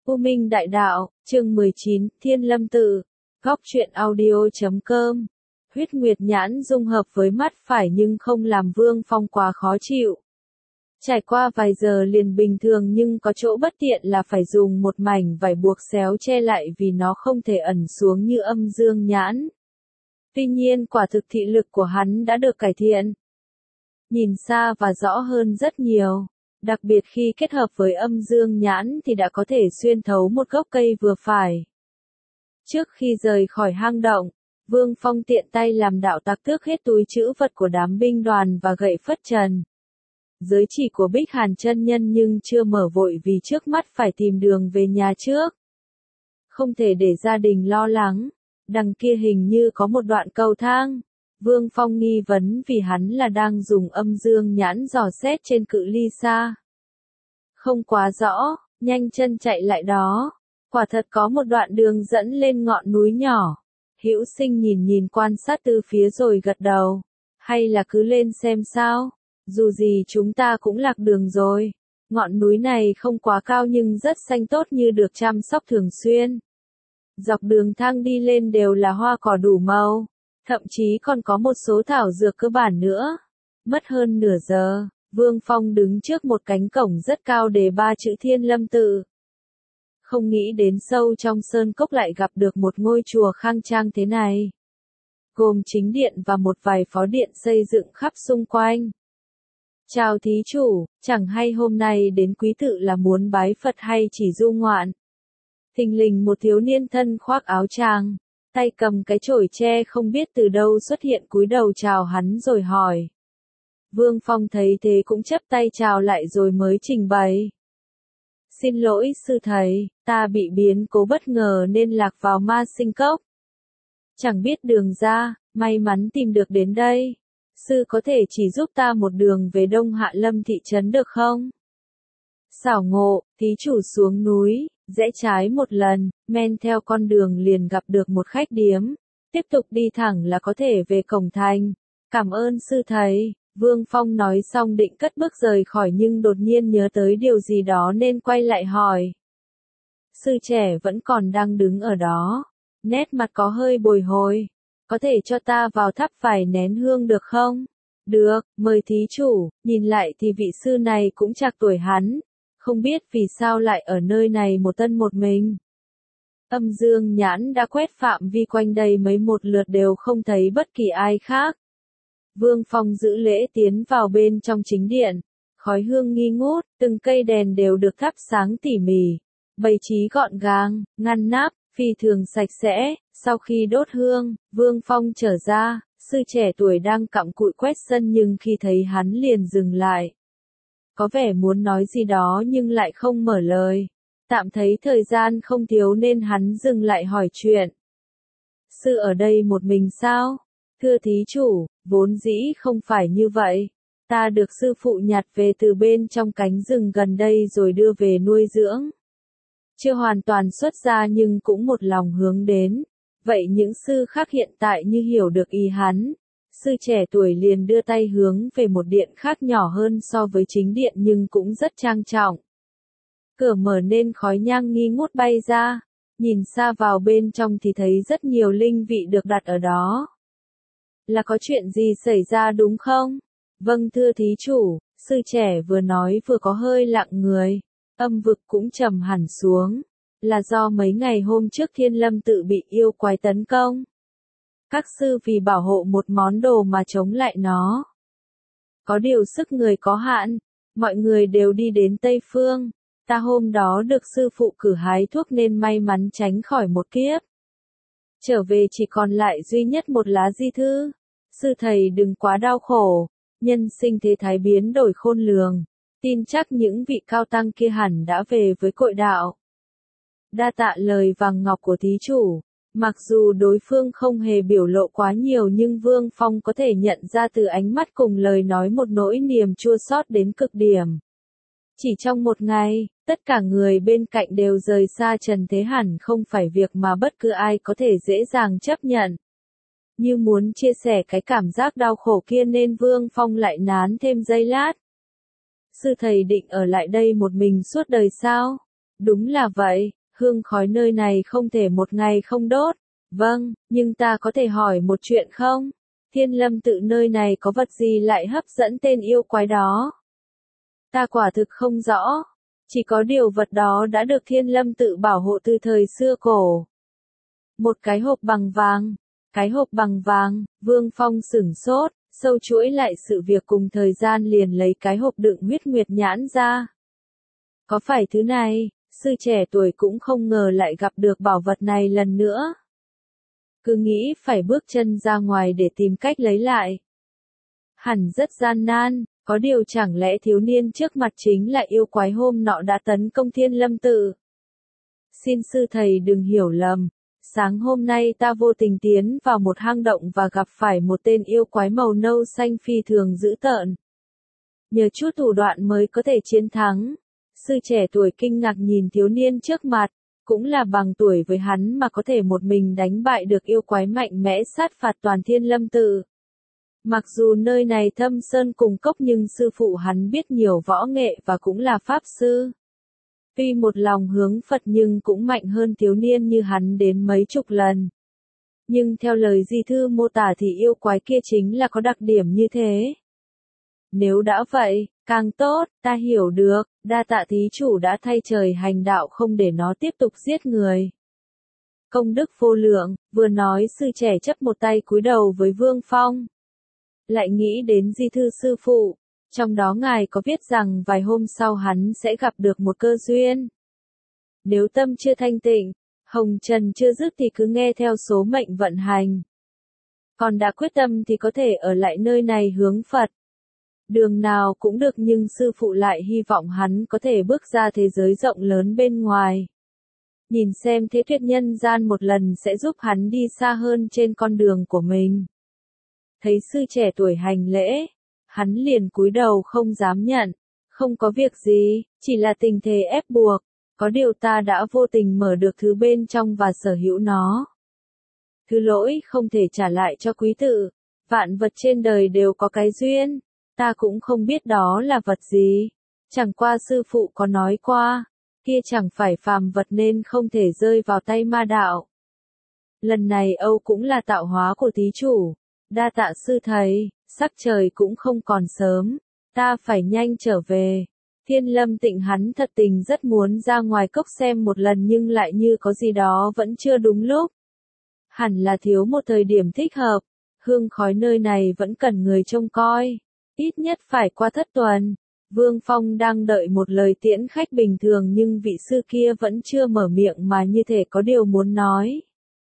U Minh Đại Đạo, chương 19, Thiên Lâm Tự, góc truyện audio.com. Huyết Nguyệt nhãn dung hợp với mắt phải nhưng không làm Vương Phong quá khó chịu. Trải qua vài giờ liền bình thường nhưng có chỗ bất tiện là phải dùng một mảnh vải buộc xéo che lại vì nó không thể ẩn xuống như âm dương nhãn. Tuy nhiên quả thực thị lực của hắn đã được cải thiện. Nhìn xa và rõ hơn rất nhiều. Đặc biệt khi kết hợp với âm dương nhãn thì đã có thể xuyên thấu một gốc cây vừa phải. Trước khi rời khỏi hang động, Vương Phong tiện tay làm đạo tặc tước hết túi trữ vật của đám binh đoàn và gậy phất trần. Giới chỉ của Bích Hàn chân nhân nhưng chưa mở vội vì trước mắt phải tìm đường về nhà trước. Không thể để gia đình lo lắng, đằng kia hình như có một đoạn cầu thang. Vương Phong nghi vấn vì hắn là đang dùng âm dương nhãn dò xét trên cự ly xa. Không quá rõ, nhanh chân chạy lại đó. Quả thật có một đoạn đường dẫn lên ngọn núi nhỏ. Hữu Sinh nhìn quan sát từ phía rồi gật đầu. Hay là cứ lên xem sao? Dù gì chúng ta cũng lạc đường rồi. Ngọn núi này không quá cao nhưng rất xanh tốt như được chăm sóc thường xuyên. Dọc đường thang đi lên đều là hoa cỏ đủ màu. Thậm chí còn có một số thảo dược cơ bản nữa. Mất hơn nửa giờ, Vương Phong đứng trước một cánh cổng rất cao đề 3 chữ Thiên Lâm Tự. Không nghĩ đến sâu trong sơn cốc lại gặp được một ngôi chùa khang trang thế này. Gồm chính điện và một vài phó điện xây dựng khắp xung quanh. Chào thí chủ, chẳng hay hôm nay đến quý tự là muốn bái Phật hay chỉ du ngoạn. Thình lình một thiếu niên thân khoác áo tràng, tay cầm cái chổi tre không biết từ đâu xuất hiện cúi đầu chào hắn rồi hỏi. Vương Phong thấy thế cũng chắp tay chào lại rồi mới trình bày. Xin lỗi sư thầy, ta bị biến cố bất ngờ nên lạc vào ma sinh cốc. Chẳng biết đường ra, may mắn tìm được đến đây. Sư có thể chỉ giúp ta một đường về Đông Hạ Lâm thị trấn được không? Xảo ngộ, thí chủ xuống núi, rẽ trái một lần, men theo con đường liền gặp được một khách điếm. Tiếp tục đi thẳng là có thể về cổng thành. Cảm ơn sư thầy. Vương Phong nói xong định cất bước rời khỏi nhưng đột nhiên nhớ tới điều gì đó nên quay lại hỏi. Sư trẻ vẫn còn đang đứng ở đó. Nét mặt có hơi bồi hồi. Có thể cho ta vào thắp vài nén hương được không? Được, mời thí chủ. Nhìn lại thì vị sư này cũng trạc tuổi hắn. Không biết vì sao lại ở nơi này một thân một mình. Âm dương nhãn đã quét phạm vi quanh đây mấy một lượt đều không thấy bất kỳ ai khác. Vương Phong giữ lễ tiến vào bên trong chính điện. Khói hương nghi ngút, từng cây đèn đều được thắp sáng tỉ mỉ. Bày trí gọn gàng, ngăn nắp, phi thường sạch sẽ. Sau khi đốt hương, Vương Phong trở ra, sư trẻ tuổi đang cặm cụi quét sân nhưng khi thấy hắn liền dừng lại. Có vẻ muốn nói gì đó nhưng lại không mở lời. Tạm thấy thời gian không thiếu nên hắn dừng lại hỏi chuyện. Sư ở đây một mình sao? Thưa thí chủ, vốn dĩ không phải như vậy. Ta được sư phụ nhặt về từ bên trong cánh rừng gần đây rồi đưa về nuôi dưỡng. Chưa hoàn toàn xuất gia nhưng cũng một lòng hướng đến. Vậy những sư khác hiện tại như hiểu được ý hắn. Sư trẻ tuổi liền đưa tay hướng về một điện khác nhỏ hơn so với chính điện nhưng cũng rất trang trọng. Cửa mở nên khói nhang nghi ngút bay ra. Nhìn xa vào bên trong thì thấy rất nhiều linh vị được đặt ở đó. Là có chuyện gì xảy ra đúng không? Vâng thưa thí chủ, sư trẻ vừa nói vừa có hơi lặng người. Âm vực cũng trầm hẳn xuống. Là do mấy ngày hôm trước Thiên Lâm Tự bị yêu quái tấn công. Các sư vì bảo hộ một món đồ mà chống lại nó. Có điều sức người có hạn, mọi người đều đi đến Tây Phương. Ta hôm đó được sư phụ cử hái thuốc nên may mắn tránh khỏi một kiếp. Trở về chỉ còn lại duy nhất một lá di thư. Sư thầy đừng quá đau khổ, nhân sinh thế thái biến đổi khôn lường. Tin chắc những vị cao tăng kia hẳn đã về với cội đạo. Đa tạ lời vàng ngọc của thí chủ. Mặc dù đối phương không hề biểu lộ quá nhiều nhưng Vương Phong có thể nhận ra từ ánh mắt cùng lời nói một nỗi niềm chua xót đến cực điểm. Chỉ trong một ngày, tất cả người bên cạnh đều rời xa trần thế hẳn không phải việc mà bất cứ ai có thể dễ dàng chấp nhận. Như muốn chia sẻ cái cảm giác đau khổ kia nên Vương Phong lại nán thêm giây lát. Sư thầy định ở lại đây một mình suốt đời sao? Đúng là vậy, hương khói nơi này không thể một ngày không đốt. Vâng, nhưng ta có thể hỏi một chuyện không? Thiên Lâm tự nơi này có vật gì lại hấp dẫn tên yêu quái đó? Ta quả thực không rõ. Chỉ có điều vật đó đã được Thiên Lâm tự bảo hộ từ thời xưa cổ. Một cái hộp bằng vàng. Cái hộp bằng vàng, Vương Phong sửng sốt, sâu chuỗi lại sự việc cùng thời gian liền lấy cái hộp đựng huyết nguyệt nhãn ra. Có phải thứ này, sư trẻ tuổi cũng không ngờ lại gặp được bảo vật này lần nữa. Cứ nghĩ phải bước chân ra ngoài để tìm cách lấy lại. Hẳn rất gian nan, có điều chẳng lẽ thiếu niên trước mặt chính là yêu quái hôm nọ đã tấn công Thiên Lâm tự. Xin sư thầy đừng hiểu lầm. Sáng hôm nay ta vô tình tiến vào một hang động và gặp phải một tên yêu quái màu nâu xanh phi thường dữ tợn. Nhờ chút thủ đoạn mới có thể chiến thắng. Sư trẻ tuổi kinh ngạc nhìn thiếu niên trước mặt, cũng là bằng tuổi với hắn mà có thể một mình đánh bại được yêu quái mạnh mẽ sát phạt toàn Thiên Lâm tự. Mặc dù nơi này thâm sơn cùng cốc nhưng sư phụ hắn biết nhiều võ nghệ và cũng là pháp sư. Tuy một lòng hướng Phật nhưng cũng mạnh hơn thiếu niên như hắn đến mấy chục lần. Nhưng theo lời di thư mô tả thì yêu quái kia chính là có đặc điểm như thế. Nếu đã vậy, càng tốt, ta hiểu được, đa tạ thí chủ đã thay trời hành đạo không để nó tiếp tục giết người. Công đức vô lượng, vừa nói sư trẻ chấp một tay cúi đầu với Vương Phong. Lại nghĩ đến di thư sư phụ. Trong đó ngài có viết rằng vài hôm sau hắn sẽ gặp được một cơ duyên. Nếu tâm chưa thanh tịnh, hồng trần chưa dứt thì cứ nghe theo số mệnh vận hành. Còn đã quyết tâm thì có thể ở lại nơi này hướng Phật. Đường nào cũng được nhưng sư phụ lại hy vọng hắn có thể bước ra thế giới rộng lớn bên ngoài. Nhìn xem thế tuyệt nhân gian một lần sẽ giúp hắn đi xa hơn trên con đường của mình. Thấy sư trẻ tuổi hành lễ. Hắn liền cúi đầu không dám nhận, không có việc gì, chỉ là tình thế ép buộc, có điều ta đã vô tình mở được thứ bên trong và sở hữu nó. Thứ lỗi không thể trả lại cho quý tự, vạn vật trên đời đều có cái duyên, ta cũng không biết đó là vật gì, chẳng qua sư phụ có nói qua, kia chẳng phải phàm vật nên không thể rơi vào tay ma đạo. Lần này Âu cũng là tạo hóa của thí chủ, đa tạ sư thầy. Sắc trời cũng không còn sớm, ta phải nhanh trở về. Thiên Lâm Tịnh hắn thật tình rất muốn ra ngoài cốc xem một lần nhưng lại như có gì đó vẫn chưa đúng lúc. Hẳn là thiếu một thời điểm thích hợp, hương khói nơi này vẫn cần người trông coi, ít nhất phải qua thất tuần. Vương Phong đang đợi một lời tiễn khách bình thường nhưng vị sư kia vẫn chưa mở miệng mà như thể có điều muốn nói.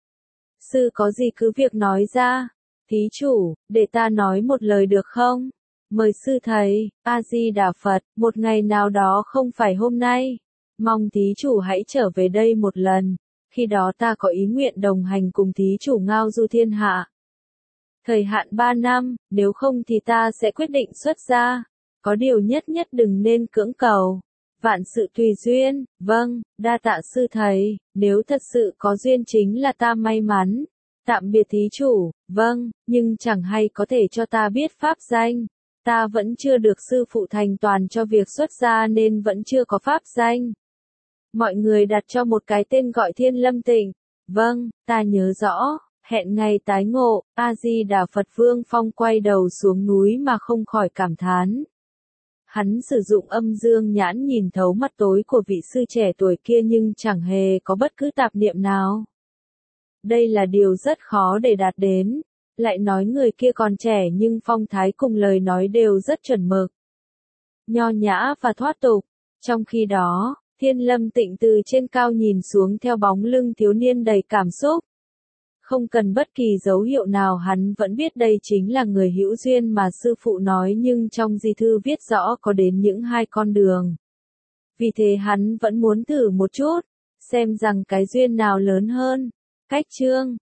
Sư có gì cứ việc nói ra. Thí chủ, để ta nói một lời được không? Mời sư thầy, A-di-đà Phật, một ngày nào đó không phải hôm nay. Mong thí chủ hãy trở về đây một lần, khi đó ta có ý nguyện đồng hành cùng thí chủ ngao du thiên hạ. Thời hạn 3 năm, nếu không thì ta sẽ quyết định xuất gia. Có điều nhất nhất đừng nên cưỡng cầu. Vạn sự tùy duyên, vâng, đa tạ sư thầy, nếu thật sự có duyên chính là ta may mắn. Tạm biệt thí chủ, vâng, nhưng chẳng hay có thể cho ta biết pháp danh. Ta vẫn chưa được sư phụ thành toàn cho việc xuất gia nên vẫn chưa có pháp danh. Mọi người đặt cho một cái tên gọi Thiên Lâm Tịnh. Vâng, ta nhớ rõ, hẹn ngày tái ngộ, A-di-đà Phật. Vương Phong quay đầu xuống núi mà không khỏi cảm thán. Hắn sử dụng âm dương nhãn nhìn thấu mắt tối của vị sư trẻ tuổi kia nhưng chẳng hề có bất cứ tạp niệm nào. Đây là điều rất khó để đạt đến. Lại nói người kia còn trẻ nhưng phong thái cùng lời nói đều rất chuẩn mực. Nho nhã và thoát tục. Trong khi đó, Thiên Lâm Tịnh từ trên cao nhìn xuống theo bóng lưng thiếu niên đầy cảm xúc. Không cần bất kỳ dấu hiệu nào hắn vẫn biết đây chính là người hữu duyên mà sư phụ nói nhưng trong di thư viết rõ có đến những hai con đường. Vì thế hắn vẫn muốn thử một chút, xem rằng cái duyên nào lớn hơn. Cách chương